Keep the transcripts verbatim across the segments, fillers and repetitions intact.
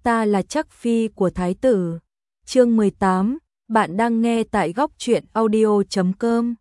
ta là chắc phi của thái tử. Chương mười tám, bạn đang nghe tại góc truyện audio chấm com.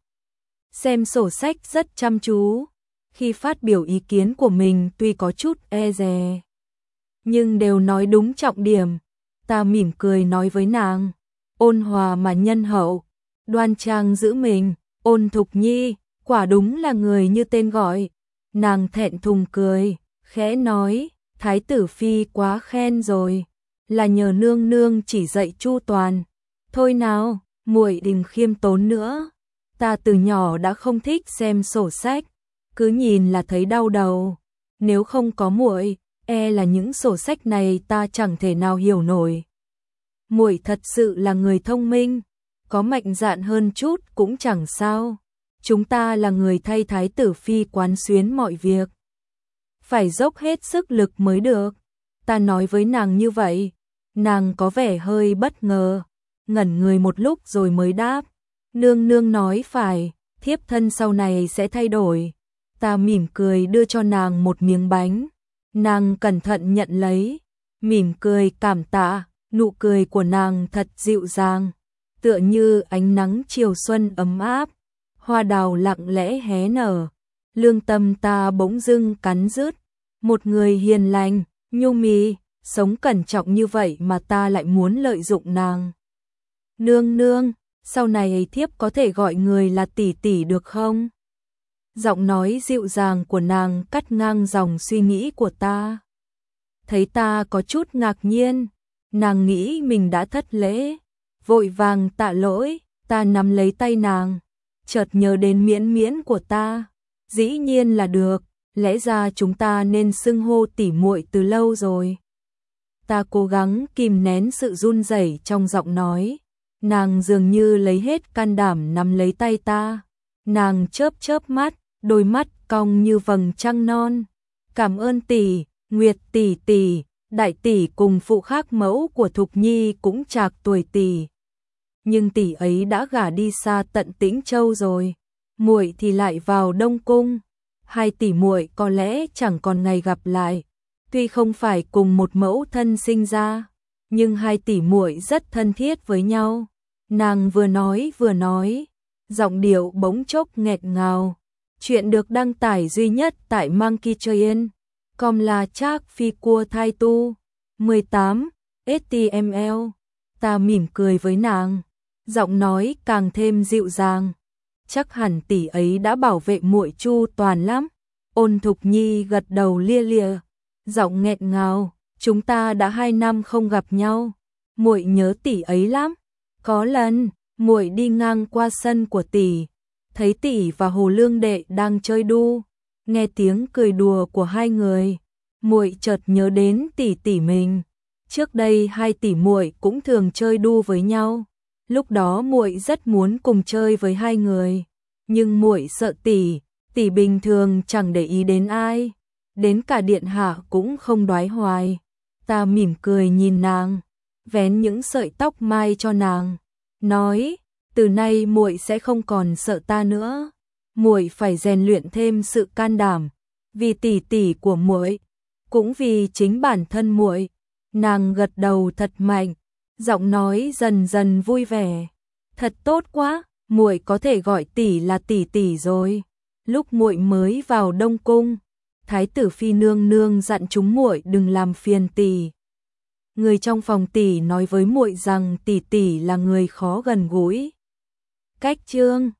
Xem sổ sách rất chăm chú, khi phát biểu ý kiến của mình tuy có chút e dè, nhưng đều nói đúng trọng điểm. Ta mỉm cười nói với nàng, ôn hòa mà nhân hậu, đoan trang giữ mình, Ôn Thục Nhi, quả đúng là người như tên gọi. Nàng thẹn thùng cười, khẽ nói, thái tử phi quá khen rồi, là nhờ nương nương chỉ dạy chu toàn. Thôi nào, muội đừng khiêm tốn nữa, ta từ nhỏ đã không thích xem sổ sách, cứ nhìn là thấy đau đầu. Nếu không có muội, e là những sổ sách này ta chẳng thể nào hiểu nổi. Muội thật sự là người thông minh, có mạnh dạn hơn chút cũng chẳng sao. Chúng ta là người thay thái tử phi quán xuyến mọi việc, phải dốc hết sức lực mới được. Ta nói với nàng như vậy, nàng có vẻ hơi bất ngờ, ngẩn người một lúc rồi mới đáp, nương nương nói phải, thiếp thân sau này sẽ thay đổi. Ta mỉm cười đưa cho nàng một miếng bánh, nàng cẩn thận nhận lấy, mỉm cười cảm tạ, nụ cười của nàng thật dịu dàng, tựa như ánh nắng chiều xuân ấm áp, hoa đào lặng lẽ hé nở. Lương tâm ta bỗng dưng cắn rứt, một người hiền lành, nhu mì, sống cẩn trọng như vậy mà ta lại muốn lợi dụng nàng. Nương nương, sau này thiếp có thể gọi người là tỷ tỷ được không? Giọng nói dịu dàng của nàng cắt ngang dòng suy nghĩ của ta. Thấy ta có chút ngạc nhiên, nàng nghĩ mình đã thất lễ, vội vàng tạ lỗi. Ta nắm lấy tay nàng, chợt nhớ đến miễn miễn của ta. Dĩ nhiên là được, lẽ ra chúng ta nên xưng hô tỉ muội từ lâu rồi. Ta cố gắng kìm nén sự run rẩy trong giọng nói, nàng dường như lấy hết can đảm nắm lấy tay ta. Nàng chớp chớp mắt, đôi mắt cong như vầng trăng non. Cảm ơn tỷ, Nguyệt tỷ tỷ, đại tỷ cùng phụ khác mẫu của Thục Nhi cũng trạc tuổi tỷ. Nhưng tỷ ấy đã gả đi xa tận Tĩnh Châu rồi, muội thì lại vào Đông Cung. Hai tỷ muội có lẽ chẳng còn ngày gặp lại. Tuy không phải cùng một mẫu thân sinh ra, nhưng hai tỷ muội rất thân thiết với nhau. Nàng vừa nói vừa nói, giọng điệu bỗng chốc nghẹt ngào. Chuyện được đăng tải duy nhất tại Monkey Train, com là Trác Phi Cua Thai Tu, mười tám, ếch ti em eo. Ta mỉm cười với nàng, giọng nói càng thêm dịu dàng. Chắc hẳn tỷ ấy đã bảo vệ muội chu toàn lắm. Ôn Thục Nhi gật đầu lia lịa, giọng nghẹt ngào, chúng ta đã hai năm không gặp nhau, muội nhớ tỷ ấy lắm. Có lần, muội đi ngang qua sân của tỷ, thấy tỷ và Hồ Lương đệ đang chơi đu, nghe tiếng cười đùa của hai người, muội chợt nhớ đến tỷ tỷ mình. Trước đây hai tỷ muội cũng thường chơi đu với nhau. Lúc đó muội rất muốn cùng chơi với hai người, nhưng muội sợ tỷ, tỷ bình thường chẳng để ý đến ai, đến cả điện hạ cũng không đoái hoài. Ta mỉm cười nhìn nàng, vén những sợi tóc mai cho nàng, nói, từ nay muội sẽ không còn sợ ta nữa. Muội phải rèn luyện thêm sự can đảm, vì tỷ tỷ của muội, cũng vì chính bản thân muội. Nàng gật đầu thật mạnh, giọng nói dần dần vui vẻ. Thật tốt quá, muội có thể gọi tỷ là tỷ tỷ rồi. Lúc muội mới vào Đông Cung, thái tử phi nương nương dặn chúng muội đừng làm phiền tỷ. Người trong phòng tỷ nói với muội rằng tỷ tỷ là người khó gần gũi. Cách chương